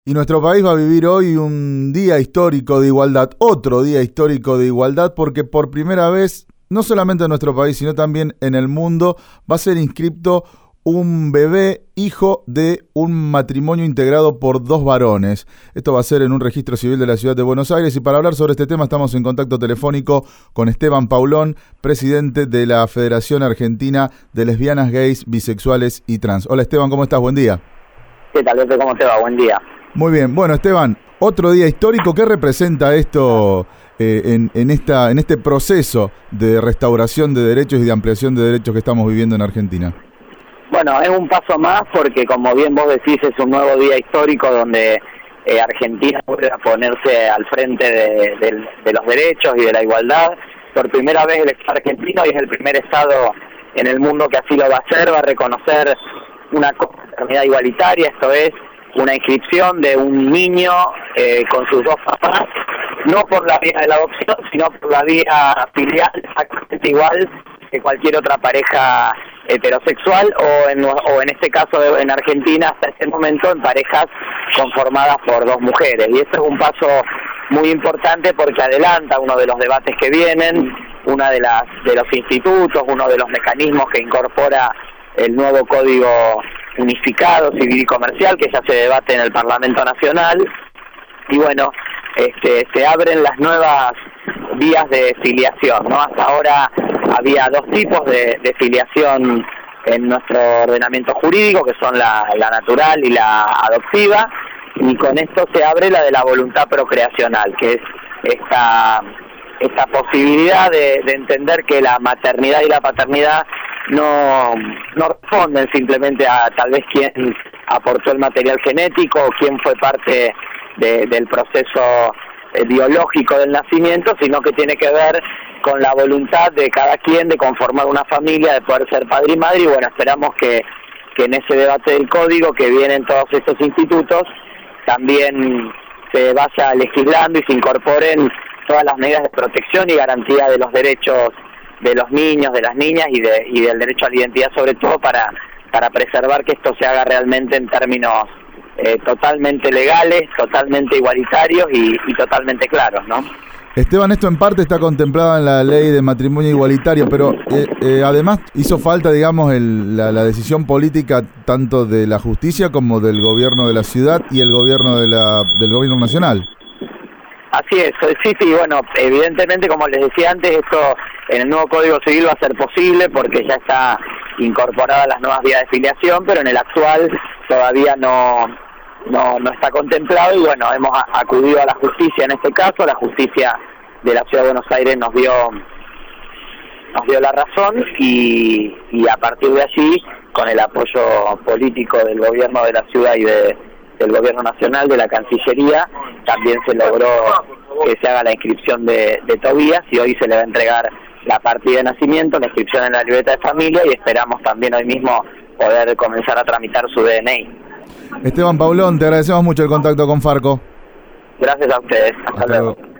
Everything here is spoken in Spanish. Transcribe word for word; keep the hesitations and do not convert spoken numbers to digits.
Y nuestro país va a vivir hoy un día histórico de igualdad, otro día histórico de igualdad, porque por primera vez, no solamente en nuestro país, sino también en el mundo, va a ser inscripto un bebé hijo de un matrimonio integrado por dos varones. Esto va a ser en un registro civil de la ciudad de Buenos Aires, y para hablar sobre este tema estamos en contacto telefónico con Esteban Paulón, presidente de la Federación Argentina de Lesbianas, Gays, Bisexuales y Trans. Hola Esteban, ¿cómo estás? Buen día. ¿Qué tal, Beto? ¿Cómo te va? Buen día. Muy bien. Bueno, Esteban, otro día histórico. ¿Qué representa esto eh, en, en, esta, en este proceso de restauración de derechos y de ampliación de derechos que estamos viviendo en Argentina? Bueno, es un paso más porque, como bien vos decís, es un nuevo día histórico donde eh, Argentina vuelve a ponerse al frente de, de, de los derechos y de la igualdad. Por primera vez el Estado argentino, y es el primer Estado en el mundo que así lo va a hacer, va a reconocer una paternidad igualitaria, esto es, una inscripción de un niño eh, con sus dos papás, no por la vía de la adopción, sino por la vía filial, exactamente igual que cualquier otra pareja heterosexual, o en, o en este caso de, en Argentina hasta este momento en parejas conformadas por dos mujeres. Y esto es un paso muy importante porque adelanta uno de los debates que vienen, una de las de los institutos, uno de los mecanismos que incorpora el nuevo Código Unificado Civil y Comercial, que ya se debate en el Parlamento Nacional. Y bueno, este, se abren las nuevas vías de filiación, ¿no? Hasta ahora había dos tipos de, de filiación en nuestro ordenamiento jurídico, que son la, la natural y la adoptiva, y con esto se abre la de la voluntad procreacional, que es esta, esta posibilidad de, de entender que la maternidad y la paternidad no, no responden simplemente a tal vez quién aportó el material genético o quién fue parte de, del proceso eh, biológico del nacimiento, sino que tiene que ver con la voluntad de cada quien de conformar una familia, de poder ser padre y madre. Y bueno, esperamos que, que en ese debate del código que vienen todos estos institutos también se vaya legislando y se incorporen todas las medidas de protección y garantía de los derechos de los niños, de las niñas y, de, y del derecho a la identidad, sobre todo para, para preservar que esto se haga realmente en términos eh, totalmente legales, totalmente igualitarios y, y totalmente claros, ¿no? Esteban, esto en parte está contemplado en la ley de matrimonio igualitario, pero eh, eh, además hizo falta, digamos, el, la, la decisión política tanto de la justicia como del gobierno de la ciudad y el gobierno de la, del gobierno nacional. Así es, sí, sí, bueno, evidentemente, como les decía antes, esto en el nuevo Código Civil va a ser posible porque ya está incorporada las nuevas vías de filiación, pero en el actual todavía no, no, no está contemplado, y bueno, hemos acudido a la justicia en este caso. La justicia de la Ciudad de Buenos Aires nos dio, nos dio la razón, y, y a partir de allí, con el apoyo político del gobierno de la ciudad y de del gobierno nacional, de la Cancillería, también se logró que se haga la inscripción de, de Tobías, y hoy se le va a entregar la partida de nacimiento, la inscripción en la libreta de familia, y esperamos también hoy mismo poder comenzar a tramitar su D N I. Esteban Paulón, te agradecemos mucho el contacto con Farco. Gracias a ustedes. Hasta, Hasta luego. luego.